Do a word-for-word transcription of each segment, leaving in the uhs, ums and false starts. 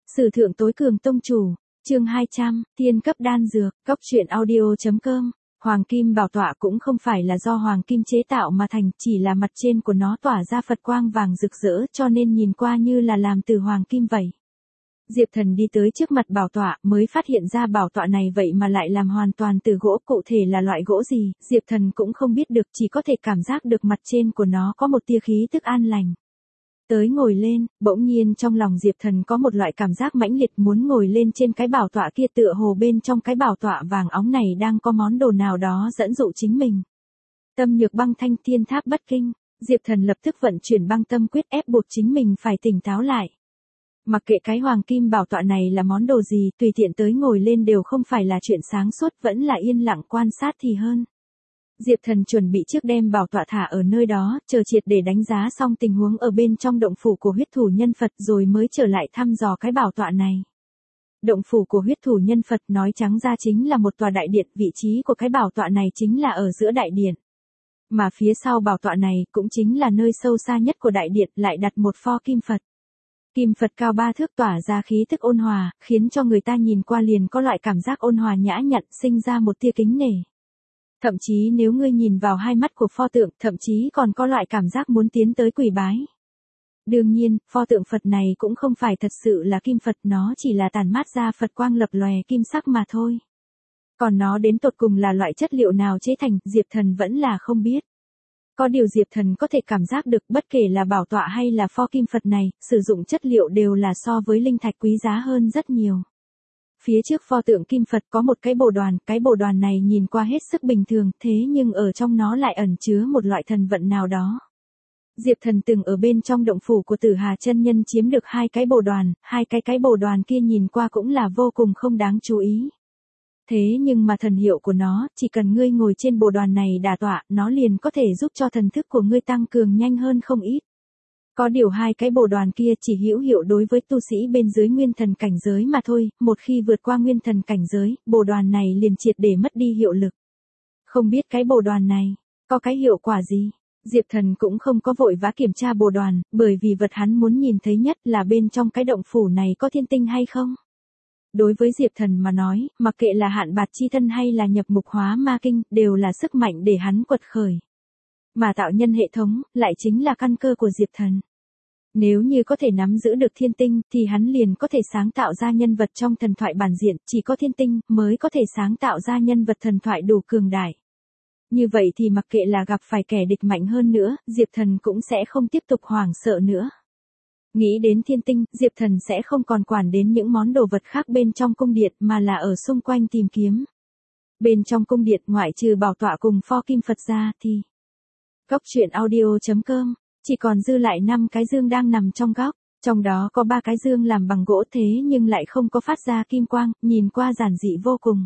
Sử thượng tối cường tông chủ, chương hai trăm, tiên cấp đan dược, cóc truyện audio.com. Hoàng kim bảo tọa cũng không phải là do hoàng kim chế tạo mà thành, chỉ là mặt trên của nó tỏa ra Phật quang vàng rực rỡ cho nên nhìn qua như là làm từ hoàng kim vậy. Diệp Thần đi tới trước mặt bảo tọa mới phát hiện ra bảo tọa này vậy mà lại làm hoàn toàn từ gỗ, cụ thể là loại gỗ gì, Diệp Thần cũng không biết được, chỉ có thể cảm giác được mặt trên của nó có một tia khí tức an lành. Tới ngồi lên, bỗng nhiên trong lòng Diệp Thần có một loại cảm giác mãnh liệt muốn ngồi lên trên cái bảo tọa kia, tựa hồ bên trong cái bảo tọa vàng óng này đang có món đồ nào đó dẫn dụ chính mình. Tâm nhược băng thanh thiên tháp bất kinh, Diệp Thần lập tức vận chuyển băng tâm quyết ép buộc chính mình phải tỉnh táo lại. Mặc kệ cái hoàng kim bảo tọa này là món đồ gì, tùy tiện tới ngồi lên đều không phải là chuyện sáng suốt, vẫn là yên lặng quan sát thì hơn. Diệp Thần chuẩn bị trước đem bảo tọa thả ở nơi đó, chờ triệt để đánh giá xong tình huống ở bên trong động phủ của huyết thủ nhân Phật rồi mới trở lại thăm dò cái bảo tọa này. Động phủ của huyết thủ nhân Phật nói trắng ra chính là một tòa đại điện, vị trí của cái bảo tọa này chính là ở giữa đại điện. Mà phía sau bảo tọa này cũng chính là nơi sâu xa nhất của đại điện, lại đặt một pho kim Phật. Kim Phật cao ba thước tỏa ra khí tức ôn hòa, khiến cho người ta nhìn qua liền có loại cảm giác ôn hòa nhã nhặn, sinh ra một tia kính nể. Thậm chí nếu ngươi nhìn vào hai mắt của pho tượng, thậm chí còn có loại cảm giác muốn tiến tới quỳ bái. Đương nhiên, pho tượng Phật này cũng không phải thật sự là kim Phật, nó chỉ là tản mát ra Phật quang lập lòe kim sắc mà thôi. Còn nó đến tột cùng là loại chất liệu nào chế thành, Diệp Thần vẫn là không biết. Có điều Diệp Thần có thể cảm giác được, bất kể là bảo tọa hay là pho kim Phật này, sử dụng chất liệu đều là so với linh thạch quý giá hơn rất nhiều. Phía trước pho tượng kim Phật có một cái bồ đoàn, cái bồ đoàn này nhìn qua hết sức bình thường, thế nhưng ở trong nó lại ẩn chứa một loại thần vận nào đó. Diệp Thần từng ở bên trong động phủ của Tử Hà chân nhân chiếm được hai cái bồ đoàn, hai cái cái bồ đoàn kia nhìn qua cũng là vô cùng không đáng chú ý. Thế nhưng mà thần hiệu của nó, chỉ cần ngươi ngồi trên bồ đoàn này đả tọa, nó liền có thể giúp cho thần thức của ngươi tăng cường nhanh hơn không ít. Có điều hai cái bồ đoàn kia chỉ hữu hiệu đối với tu sĩ bên dưới nguyên thần cảnh giới mà thôi, một khi vượt qua nguyên thần cảnh giới, bồ đoàn này liền triệt để mất đi hiệu lực. Không biết cái bồ đoàn này, có cái hiệu quả gì? Diệp Thần cũng không có vội vã kiểm tra bồ đoàn, bởi vì vật hắn muốn nhìn thấy nhất là bên trong cái động phủ này có thiên tinh hay không. Đối với Diệp Thần mà nói, mặc kệ là hạn bạt chi thân hay là nhập mục hóa ma kinh, đều là sức mạnh để hắn quật khởi. Mà tạo nhân hệ thống, lại chính là căn cơ của Diệp Thần. Nếu như có thể nắm giữ được thiên tinh, thì hắn liền có thể sáng tạo ra nhân vật trong thần thoại bản diện, chỉ có thiên tinh mới có thể sáng tạo ra nhân vật thần thoại đủ cường đại. Như vậy thì mặc kệ là gặp phải kẻ địch mạnh hơn nữa, Diệp Thần cũng sẽ không tiếp tục hoảng sợ nữa. Nghĩ đến thiên tinh, Diệp Thần sẽ không còn quản đến những món đồ vật khác bên trong cung điện mà là ở xung quanh tìm kiếm. Bên trong cung điện ngoại trừ bảo tọa cùng pho kim Phật ra thì cóc truyện audio.com chỉ còn dư lại năm cái dương đang nằm trong góc, trong đó có ba cái dương làm bằng gỗ thế nhưng lại không có phát ra kim quang, nhìn qua giản dị vô cùng.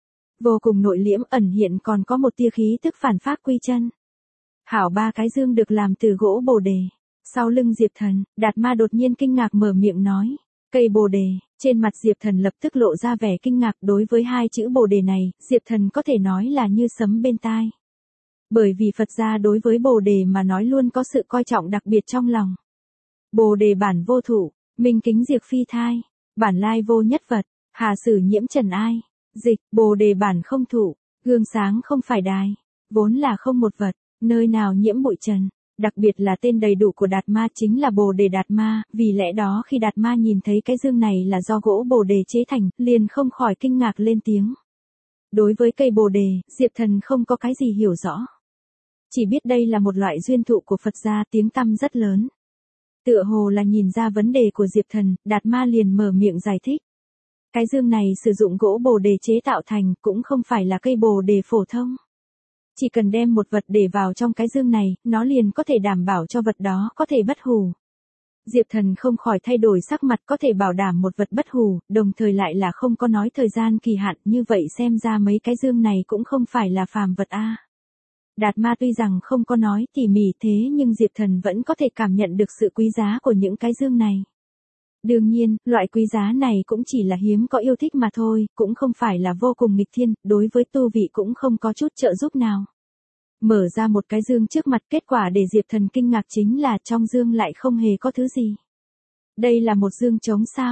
Vô cùng nội liễm, ẩn hiện còn có một tia khí tức phản phác quy chân. Hảo, ba cái dương được làm từ gỗ bồ đề. Sau lưng Diệp Thần, Đạt Ma đột nhiên kinh ngạc mở miệng nói, cây bồ đề. Trên mặt Diệp Thần lập tức lộ ra vẻ kinh ngạc, đối với hai chữ bồ đề này, Diệp Thần có thể nói là như sấm bên tai. Bởi vì Phật gia đối với bồ đề mà nói luôn có sự coi trọng đặc biệt trong lòng. Bồ đề bản vô thủ, minh kính diệt phi thai, bản lai vô nhất vật, hà sử nhiễm trần ai, dịch, bồ đề bản không thủ, gương sáng không phải đài, vốn là không một vật, nơi nào nhiễm bụi trần. Đặc biệt là tên đầy đủ của Đạt Ma chính là Bồ Đề Đạt Ma, vì lẽ đó khi Đạt Ma nhìn thấy cái dương này là do gỗ bồ đề chế thành, liền không khỏi kinh ngạc lên tiếng. Đối với cây bồ đề, Diệp Thần không có cái gì hiểu rõ. Chỉ biết đây là một loại duyên thụ của Phật gia, tiếng tăm rất lớn. Tựa hồ là nhìn ra vấn đề của Diệp Thần, Đạt Ma liền mở miệng giải thích. Cái dương này sử dụng gỗ bồ đề chế tạo thành, cũng không phải là cây bồ đề phổ thông. Chỉ cần đem một vật để vào trong cái dương này, nó liền có thể đảm bảo cho vật đó có thể bất hủ. Diệp Thần không khỏi thay đổi sắc mặt, có thể bảo đảm một vật bất hủ, đồng thời lại là không có nói thời gian kỳ hạn, như vậy xem ra mấy cái dương này cũng không phải là phàm vật a. Đạt Ma tuy rằng không có nói tỉ mỉ thế nhưng Diệp Thần vẫn có thể cảm nhận được sự quý giá của những cái dương này. Đương nhiên, loại quý giá này cũng chỉ là hiếm có yêu thích mà thôi, cũng không phải là vô cùng nghịch thiên, đối với tu vị cũng không có chút trợ giúp nào. Mở ra một cái dương trước mặt, kết quả để Diệp Thần kinh ngạc chính là trong dương lại không hề có thứ gì. Đây là một dương trống sao?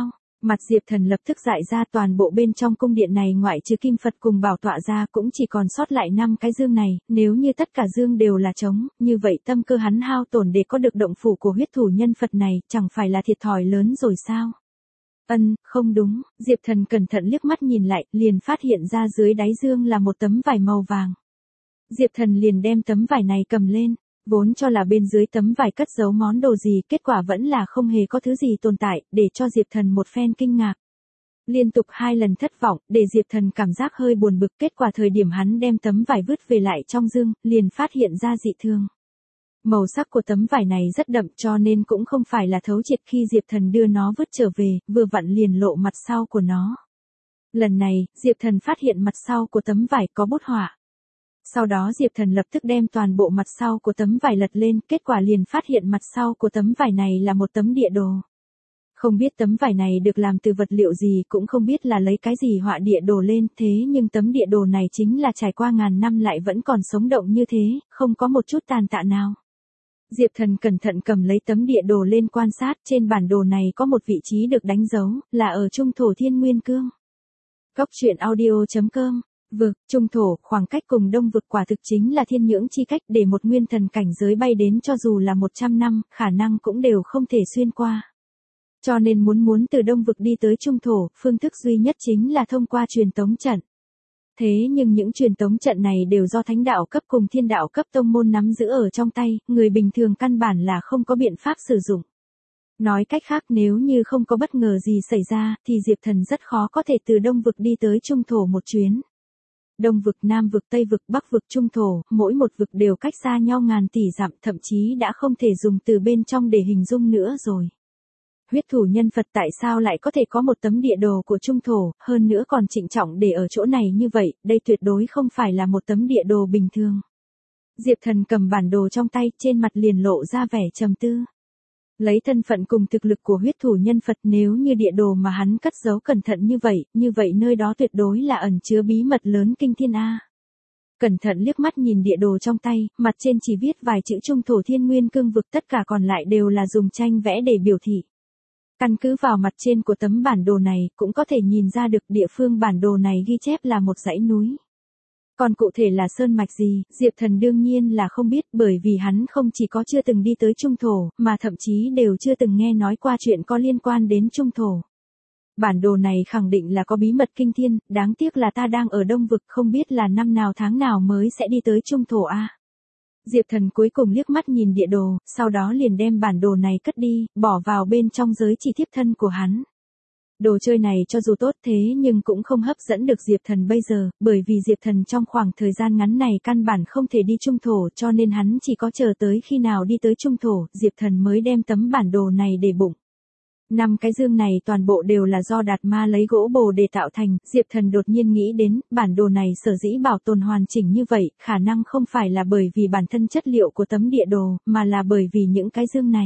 Mặt Diệp Thần lập tức dại ra, toàn bộ bên trong cung điện này ngoại trừ kim Phật cùng bảo tọa ra cũng chỉ còn sót lại năm cái dương này, nếu như tất cả dương đều là trống, như vậy tâm cơ hắn hao tổn để có được động phủ của huyết thủ nhân Phật này, chẳng phải là thiệt thòi lớn rồi sao? Ân, không đúng, Diệp Thần cẩn thận liếc mắt nhìn lại, liền phát hiện ra dưới đáy dương là một tấm vải màu vàng. Diệp Thần liền đem tấm vải này cầm lên, vốn cho là bên dưới tấm vải cất giấu món đồ gì, kết quả vẫn là không hề có thứ gì tồn tại, để cho Diệp Thần một phen kinh ngạc. Liên tục hai lần thất vọng, để Diệp Thần cảm giác hơi buồn bực, kết quả thời điểm hắn đem tấm vải vứt về lại trong dương, liền phát hiện ra dị thường. Màu sắc của tấm vải này rất đậm cho nên cũng không phải là thấu triệt, khi Diệp Thần đưa nó vứt trở về, vừa vặn liền lộ mặt sau của nó. Lần này, Diệp Thần phát hiện mặt sau của tấm vải có bút họa. Sau đó Diệp Thần lập tức đem toàn bộ mặt sau của tấm vải lật lên, kết quả liền phát hiện mặt sau của tấm vải này là một tấm địa đồ. Không biết tấm vải này được làm từ vật liệu gì, cũng không biết là lấy cái gì họa địa đồ lên, thế nhưng tấm địa đồ này chính là trải qua ngàn năm lại vẫn còn sống động như thế, không có một chút tàn tạ nào. Diệp Thần cẩn thận cầm lấy tấm địa đồ lên quan sát, trên bản đồ này có một vị trí được đánh dấu, là ở trung thổ Thiên Nguyên Cương. Góc truyện audio chấm com. Vực, trung thổ, khoảng cách cùng đông vực quả thực chính là thiên nhưỡng chi cách, để một nguyên thần cảnh giới bay đến cho dù là một trăm năm, khả năng cũng đều không thể xuyên qua. Cho nên muốn muốn từ đông vực đi tới trung thổ, phương thức duy nhất chính là thông qua truyền tống trận. Thế nhưng những truyền tống trận này đều do thánh đạo cấp cùng thiên đạo cấp tông môn nắm giữ ở trong tay, người bình thường căn bản là không có biện pháp sử dụng. Nói cách khác, nếu như không có bất ngờ gì xảy ra, thì Diệp Thần rất khó có thể từ đông vực đi tới trung thổ một chuyến. Đông vực, Nam vực, Tây vực, Bắc vực, trung thổ, mỗi một vực đều cách xa nhau ngàn tỷ dặm, thậm chí đã không thể dùng từ bên trong để hình dung nữa rồi. Huyết thủ nhân Phật tại sao lại có thể có một tấm địa đồ của trung thổ, hơn nữa còn trịnh trọng để ở chỗ này như vậy, đây tuyệt đối không phải là một tấm địa đồ bình thường. Diệp Thần cầm bản đồ trong tay, trên mặt liền lộ ra vẻ trầm tư. Lấy thân phận cùng thực lực của huyết thủ nhân Phật, nếu như địa đồ mà hắn cất giấu cẩn thận như vậy, như vậy nơi đó tuyệt đối là ẩn chứa bí mật lớn kinh thiên A. Cẩn thận liếc mắt nhìn địa đồ trong tay, mặt trên chỉ viết vài chữ trung thổ Thiên Nguyên Cương vực, tất cả còn lại đều là dùng tranh vẽ để biểu thị. Căn cứ vào mặt trên của tấm bản đồ này, cũng có thể nhìn ra được địa phương bản đồ này ghi chép là một dãy núi. Còn cụ thể là sơn mạch gì, Diệp Thần đương nhiên là không biết, bởi vì hắn không chỉ có chưa từng đi tới trung thổ, mà thậm chí đều chưa từng nghe nói qua chuyện có liên quan đến trung thổ. Bản đồ này khẳng định là có bí mật kinh thiên, đáng tiếc là ta đang ở đông vực, không biết là năm nào tháng nào mới sẽ đi tới trung thổ a. Diệp Thần cuối cùng liếc mắt nhìn địa đồ, sau đó liền đem bản đồ này cất đi, bỏ vào bên trong giới chỉ thiếp thân của hắn. Đồ chơi này cho dù tốt thế nhưng cũng không hấp dẫn được Diệp Thần bây giờ, bởi vì Diệp Thần trong khoảng thời gian ngắn này căn bản không thể đi trung thổ, cho nên hắn chỉ có chờ tới khi nào đi tới trung thổ, Diệp Thần mới đem tấm bản đồ này để bụng. Năm cái dương này toàn bộ đều là do Đạt Ma lấy gỗ bồ để tạo thành, Diệp Thần đột nhiên nghĩ đến, bản đồ này sở dĩ bảo tồn hoàn chỉnh như vậy, khả năng không phải là bởi vì bản thân chất liệu của tấm địa đồ, mà là bởi vì những cái dương này.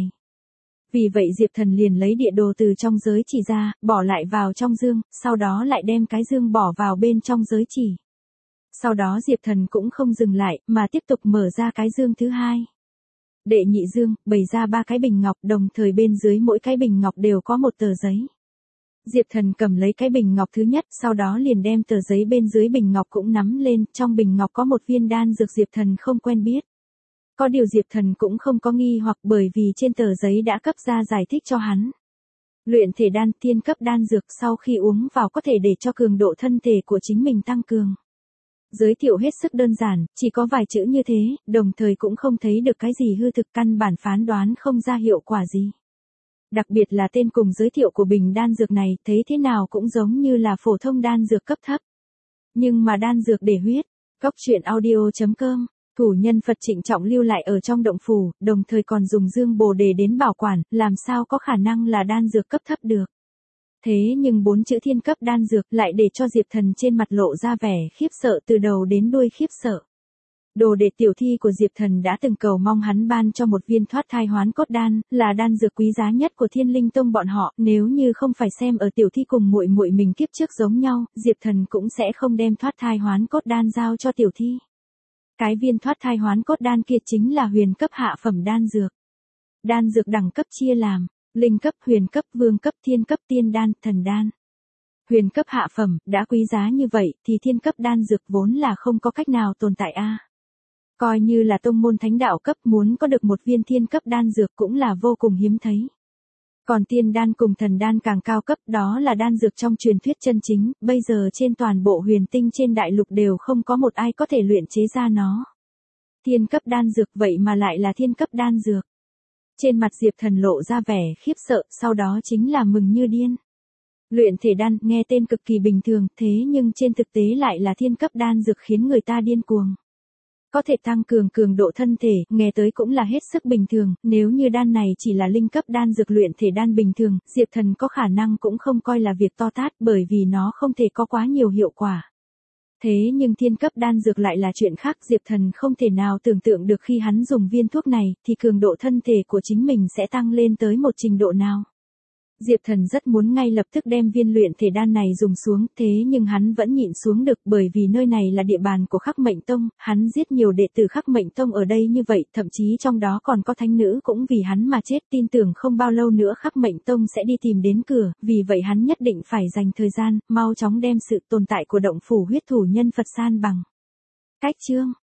Vì vậy Diệp Thần liền lấy địa đồ từ trong giới chỉ ra, bỏ lại vào trong dương, sau đó lại đem cái dương bỏ vào bên trong giới chỉ. Sau đó Diệp Thần cũng không dừng lại, mà tiếp tục mở ra cái dương thứ hai. Đệ nhị dương, bày ra ba cái bình ngọc, đồng thời bên dưới mỗi cái bình ngọc đều có một tờ giấy. Diệp Thần cầm lấy cái bình ngọc thứ nhất, sau đó liền đem tờ giấy bên dưới bình ngọc cũng nắm lên, trong bình ngọc có một viên đan dược Diệp Thần không quen biết. Có điều Diệp Thần cũng không có nghi hoặc, bởi vì trên tờ giấy đã cấp ra giải thích cho hắn. Luyện thể đan, thiên cấp đan dược, sau khi uống vào có thể để cho cường độ thân thể của chính mình tăng cường. Giới thiệu hết sức đơn giản, chỉ có vài chữ như thế, đồng thời cũng không thấy được cái gì hư thực, căn bản phán đoán không ra hiệu quả gì. Đặc biệt là tên cùng giới thiệu của bình đan dược này, thấy thế nào cũng giống như là phổ thông đan dược cấp thấp. Nhưng mà đan dược để huyết, góc truyện audio chấm com. Thủ nhân Phật trịnh trọng lưu lại ở trong động phủ, đồng thời còn dùng dương bồ đề đến bảo quản, làm sao có khả năng là đan dược cấp thấp được. Thế nhưng bốn chữ thiên cấp đan dược lại để cho Diệp Thần trên mặt lộ ra vẻ khiếp sợ, từ đầu đến đuôi khiếp sợ. Đồ đệ tiểu thi của Diệp Thần đã từng cầu mong hắn ban cho một viên thoát thai hoán cốt đan, là đan dược quý giá nhất của Thiên Linh Tông bọn họ, nếu như không phải xem ở tiểu thi cùng muội muội mình kiếp trước giống nhau, Diệp Thần cũng sẽ không đem thoát thai hoán cốt đan giao cho tiểu thi. Cái viên thoát thai hoán cốt đan kia chính là huyền cấp hạ phẩm đan dược. Đan dược đẳng cấp chia làm Linh cấp, huyền cấp, vương cấp, thiên cấp, tiên đan, thần đan. Huyền cấp hạ phẩm, đã quý giá như vậy, thì thiên cấp đan dược vốn là không có cách nào tồn tại a. Coi như là tông môn thánh đạo cấp muốn có được một viên thiên cấp đan dược cũng là vô cùng hiếm thấy. Còn tiên đan cùng thần đan càng cao cấp, đó là đan dược trong truyền thuyết chân chính, bây giờ trên toàn bộ huyền tinh trên đại lục đều không có một ai có thể luyện chế ra nó. Thiên cấp đan dược vậy mà lại là thiên cấp đan dược. Trên mặt Diệp Thần lộ ra vẻ khiếp sợ, sau đó chính là mừng như điên. Luyện thể đan, nghe tên cực kỳ bình thường, thế nhưng trên thực tế lại là thiên cấp đan dược khiến người ta điên cuồng. Có thể tăng cường cường độ thân thể, nghe tới cũng là hết sức bình thường, nếu như đan này chỉ là linh cấp đan dược luyện thể đan bình thường, Diệp Thần có khả năng cũng không coi là việc to tát bởi vì nó không thể có quá nhiều hiệu quả. Thế nhưng thiên cấp đan dược lại là chuyện khác, Diệp Thần không thể nào tưởng tượng được khi hắn dùng viên thuốc này, thì cường độ thân thể của chính mình sẽ tăng lên tới một trình độ nào. Diệp Thần rất muốn ngay lập tức đem viên luyện thể đan này dùng xuống, thế nhưng hắn vẫn nhịn xuống được bởi vì nơi này là địa bàn của Khắc Mệnh Tông, hắn giết nhiều đệ tử Khắc Mệnh Tông ở đây như vậy, thậm chí trong đó còn có thánh nữ cũng vì hắn mà chết, tin tưởng không bao lâu nữa Khắc Mệnh Tông sẽ đi tìm đến cửa, vì vậy hắn nhất định phải dành thời gian, mau chóng đem sự tồn tại của động phủ huyết thủ nhân Phật san bằng. Cách chương